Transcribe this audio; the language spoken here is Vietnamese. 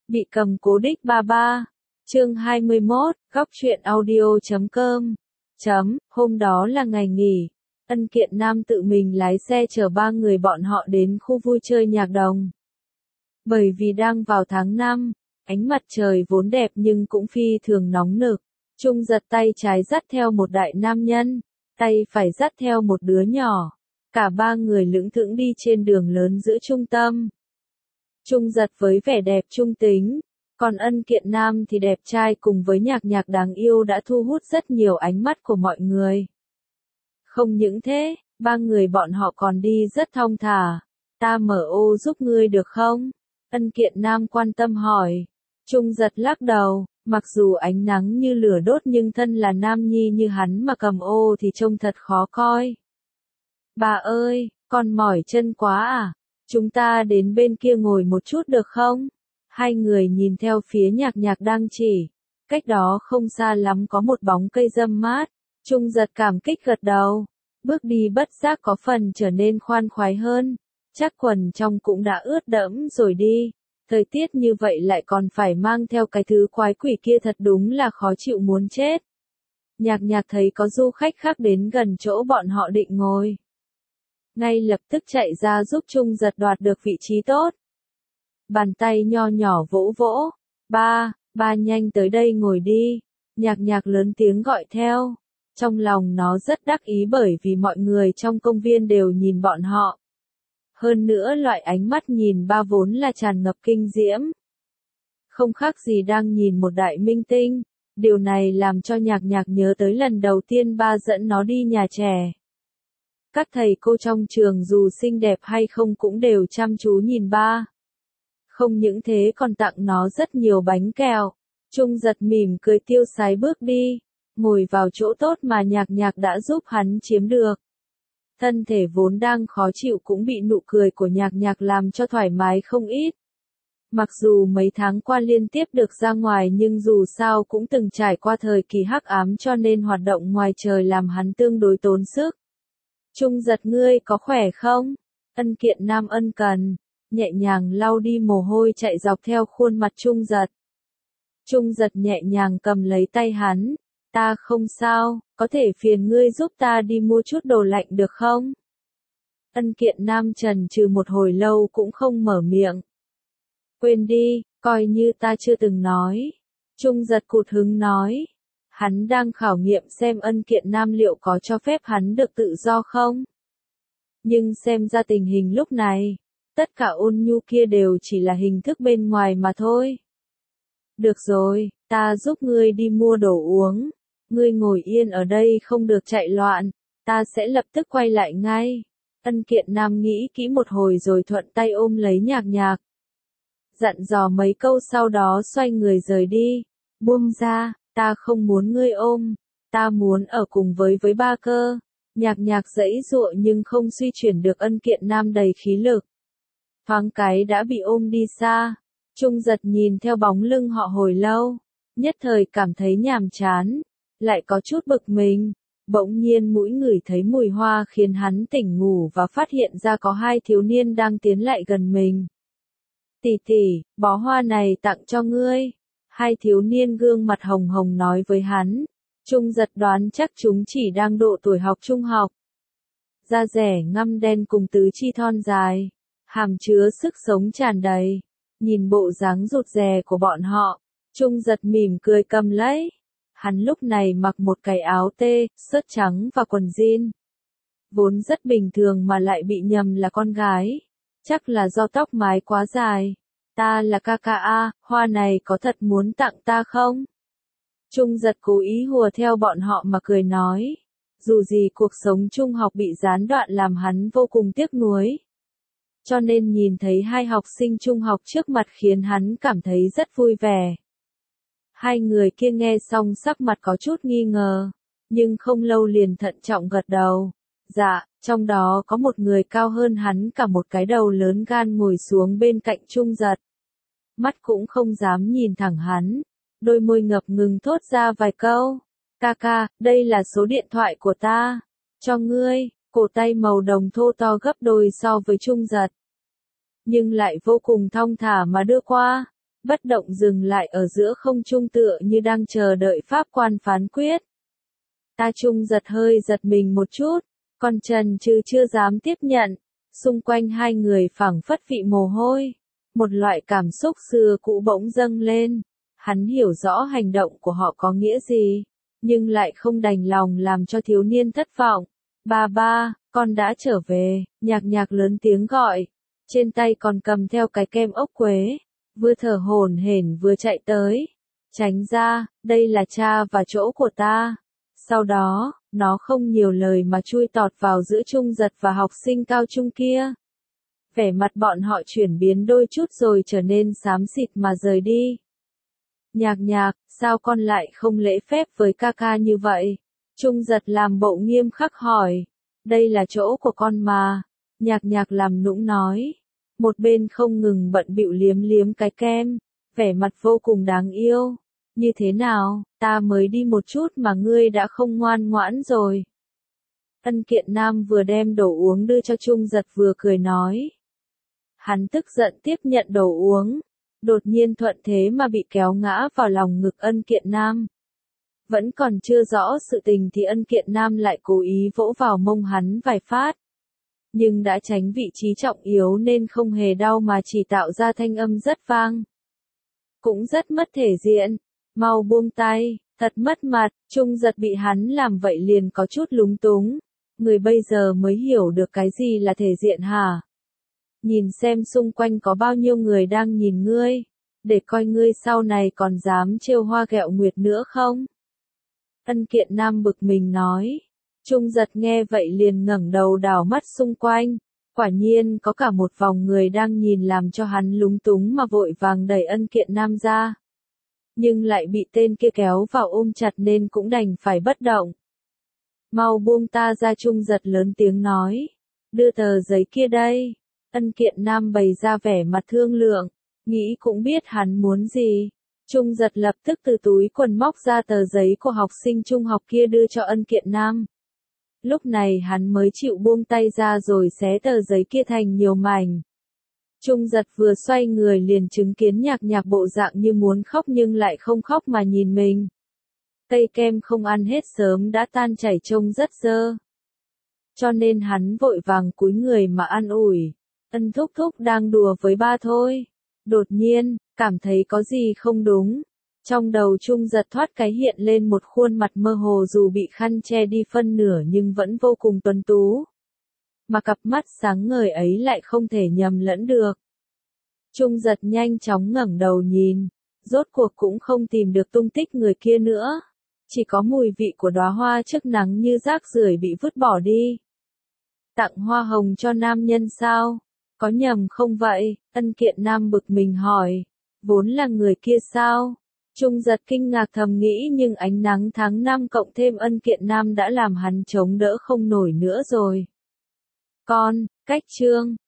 Bị cầm cố đích 33. Chương 21, góc truyện audio.com. Hôm đó là ngày nghỉ. Ân Kiện Nam tự mình lái xe chở ba người bọn họ đến khu vui chơi nhạc đồng. Bởi vì đang vào tháng 5, ánh mặt trời vốn đẹp nhưng cũng phi thường nóng nực. Trung giật tay trái dắt theo một đại nam nhân, tay phải dắt theo một đứa nhỏ. Cả ba người lững thững đi trên đường lớn giữa trung tâm. Trung giật với vẻ đẹp trung tính, còn Ân Kiện Nam thì đẹp trai cùng với nhạc nhạc đáng yêu đã thu hút rất nhiều ánh mắt của mọi người. Không những thế, ba người bọn họ còn đi rất thong thả. Ta mở ô giúp ngươi được không? Ân Kiện Nam quan tâm hỏi. Trung giật lắc đầu, mặc dù ánh nắng như lửa đốt nhưng thân là nam nhi như hắn mà cầm ô thì trông thật khó coi. Bà ơi, con mỏi chân quá à? Chúng ta đến bên kia ngồi một chút được không? Hai người nhìn theo phía nhạc nhạc đang chỉ. Cách đó không xa lắm có một bóng cây râm mát. Trung giật cảm kích gật đầu. Bước đi bất giác có phần trở nên khoan khoái hơn. Chắc quần trong cũng đã ướt đẫm rồi đi. Thời tiết như vậy lại còn phải mang theo cái thứ quái quỷ kia thật đúng là khó chịu muốn chết. Nhạc nhạc thấy có du khách khác đến gần chỗ bọn họ định ngồi. Ngay lập tức chạy ra giúp Trung giật đoạt được vị trí tốt. Bàn tay nho nhỏ vỗ vỗ. Ba nhanh tới đây ngồi đi. Nhạc nhạc lớn tiếng gọi theo. Trong lòng nó rất đắc ý bởi vì mọi người trong công viên đều nhìn bọn họ. Hơn nữa loại ánh mắt nhìn ba vốn là tràn ngập kinh diễm. Không khác gì đang nhìn một đại minh tinh. Điều này làm cho nhạc nhạc nhớ tới lần đầu tiên ba dẫn nó đi nhà trẻ. Các thầy cô trong trường dù xinh đẹp hay không cũng đều chăm chú nhìn ba. Không những thế còn tặng nó rất nhiều bánh kẹo. Trung giật mỉm cười tiêu sái bước đi, ngồi vào chỗ tốt mà nhạc nhạc đã giúp hắn chiếm được. Thân thể vốn đang khó chịu cũng bị nụ cười của nhạc nhạc làm cho thoải mái không ít. Mặc dù mấy tháng qua liên tiếp được ra ngoài nhưng dù sao cũng từng trải qua thời kỳ hắc ám cho nên hoạt động ngoài trời làm hắn tương đối tốn sức. Trung giật ngươi có khỏe không? Ân Kiện Nam ân cần, nhẹ nhàng lau đi mồ hôi chạy dọc theo khuôn mặt Trung giật. Trung giật nhẹ nhàng cầm lấy tay hắn. Ta không sao, có thể phiền ngươi giúp ta đi mua chút đồ lạnh được không? Ân Kiện Nam chần chừ một hồi lâu cũng không mở miệng. Quên đi, coi như ta chưa từng nói. Trung giật cụt hứng nói. Hắn đang khảo nghiệm xem Ân Kiện Nam liệu có cho phép hắn được tự do không? Nhưng xem ra tình hình lúc này, tất cả ôn nhu kia đều chỉ là hình thức bên ngoài mà thôi. Được rồi, ta giúp ngươi đi mua đồ uống. Ngươi ngồi yên ở đây không được chạy loạn, ta sẽ lập tức quay lại ngay. Ân Kiện Nam nghĩ kỹ một hồi rồi thuận tay ôm lấy nhạc nhạc. Dặn dò mấy câu sau đó xoay người rời đi. Buông ra, ta không muốn ngươi ôm, ta muốn ở cùng với ba cơ. Nhạc nhạc giãy giụa nhưng không suy chuyển được Ân Kiện Nam đầy khí lực. Thoáng cái đã bị ôm đi xa. Trung giật nhìn theo bóng lưng họ hồi lâu, nhất thời cảm thấy nhàm chán, lại có chút bực mình. Bỗng nhiên mũi ngửi thấy mùi hoa khiến hắn tỉnh ngủ và phát hiện ra có hai thiếu niên đang tiến lại gần mình. Tỷ tỷ, bó hoa này tặng cho ngươi. Hai thiếu niên gương mặt hồng hồng nói với hắn. Trung giật đoán chắc chúng chỉ đang độ tuổi học trung học. Da rẻ ngăm đen cùng tứ chi thon dài, hàm chứa sức sống tràn đầy. Nhìn bộ dáng rụt rè của bọn họ, Trung giật mỉm cười cầm lấy. Hắn lúc này mặc một cái áo tê, sớt trắng và quần jean. Vốn rất bình thường mà lại bị nhầm là con gái. Chắc là do tóc mái quá dài. Ta là KKA, hoa này có thật muốn tặng ta không? Trung giật cố ý hùa theo bọn họ mà cười nói. Dù gì cuộc sống trung học bị gián đoạn làm hắn vô cùng tiếc nuối. Cho nên nhìn thấy hai học sinh trung học trước mặt khiến hắn cảm thấy rất vui vẻ. Hai người kia nghe xong sắc mặt có chút nghi ngờ, nhưng không lâu liền thận trọng gật đầu. Dạ, trong đó có một người cao hơn hắn cả một cái đầu lớn gan ngồi xuống bên cạnh Trung giật. Mắt cũng không dám nhìn thẳng hắn, đôi môi ngập ngừng thốt ra vài câu. Kaka, đây là số điện thoại của ta. Cho ngươi, cổ tay màu đồng thô to gấp đôi so với Trung giật. Nhưng lại vô cùng thong thả mà đưa qua. bất động dừng lại ở giữa không trung tựa như đang chờ đợi pháp quan phán quyết. Ta Trung Giật hơi giật mình một chút, còn chần chừ chưa dám tiếp nhận, xung quanh hai người phảng phất vị mồ hôi. Một loại cảm xúc xưa cũ bỗng dâng lên, hắn hiểu rõ hành động của họ có nghĩa gì, nhưng lại không đành lòng làm cho thiếu niên thất vọng. Ba ba, con đã trở về, nhạc nhạc lớn tiếng gọi, trên tay còn cầm theo cái kem ốc quế, vừa thở hổn hển vừa chạy tới. Tránh ra, đây là cha và chỗ của ta. Sau đó, nó không nhiều lời mà chui tọt vào giữa Trung Giật và học sinh cao trung kia. Vẻ mặt bọn họ chuyển biến đôi chút rồi trở nên xám xịt mà rời đi. Nhạc nhạc, sao con lại không lễ phép với ca ca như vậy? Trung Giật làm bộ nghiêm khắc hỏi. Đây là chỗ của con mà. Nhạc nhạc làm nũng nói. Một bên không ngừng bận bịu liếm liếm cái kem, vẻ mặt vô cùng đáng yêu. Như thế nào, ta mới đi một chút mà ngươi đã không ngoan ngoãn rồi. Ân Kiện Nam vừa đem đồ uống đưa cho Trung Giật vừa cười nói. Hắn tức giận tiếp nhận đồ uống, đột nhiên thuận thế mà bị kéo ngã vào lòng ngực Ân Kiện Nam. Vẫn còn chưa rõ sự tình thì Ân Kiện Nam lại cố ý vỗ vào mông hắn vài phát. Nhưng đã tránh vị trí trọng yếu nên không hề đau mà chỉ tạo ra thanh âm rất vang. Cũng rất mất thể diện, mau buông tay, thật mất mặt. Trung Giật bị hắn làm vậy liền có chút lúng túng. Người bây giờ mới hiểu được cái gì là thể diện hả? Nhìn xem xung quanh có bao nhiêu người đang nhìn ngươi, để coi ngươi sau này còn dám trêu hoa ghẹo nguyệt nữa không? Ân Kiện Nam bực mình nói. Trung Giật nghe vậy liền ngẩng đầu đảo mắt xung quanh, quả nhiên có cả một vòng người đang nhìn làm cho hắn lúng túng mà vội vàng đẩy Ân Kiện Nam ra. Nhưng lại bị tên kia kéo vào ôm chặt nên cũng đành phải bất động. Mau buông ta ra, Trung Giật lớn tiếng nói. Đưa tờ giấy kia đây. Ân Kiện Nam bày ra vẻ mặt thương lượng, nghĩ cũng biết hắn muốn gì. Trung Giật lập tức từ túi quần móc ra tờ giấy của học sinh trung học kia đưa cho Ân Kiện Nam. Lúc này hắn mới chịu buông tay ra rồi xé tờ giấy kia thành nhiều mảnh. Trung Giật vừa xoay người liền chứng kiến nhạc nhạc bộ dạng như muốn khóc nhưng lại không khóc mà nhìn mình. Cây kem không ăn hết sớm đã tan chảy trông rất dơ. Cho nên hắn vội vàng cúi người mà an ủi. Ân thúc thúc đang đùa với ba thôi. Đột nhiên, cảm thấy có gì không đúng. Trong đầu Trung Giật thoát cái hiện lên một khuôn mặt mơ hồ dù bị khăn che đi phân nửa nhưng vẫn vô cùng tuấn tú. Mà cặp mắt sáng ngời ấy lại không thể nhầm lẫn được. Trung Giật nhanh chóng ngẩng đầu nhìn, rốt cuộc cũng không tìm được tung tích người kia nữa. Chỉ có mùi vị của đóa hoa trước nắng như rác rưởi bị vứt bỏ đi. Tặng hoa hồng cho nam nhân sao? Có nhầm không vậy? Ân Kiện Nam bực mình hỏi. Vốn là người kia sao? Trung Giật kinh ngạc thầm nghĩ nhưng ánh nắng tháng 5 cộng thêm Ân Kiện Nam đã làm hắn chống đỡ không nổi nữa rồi. Cách chương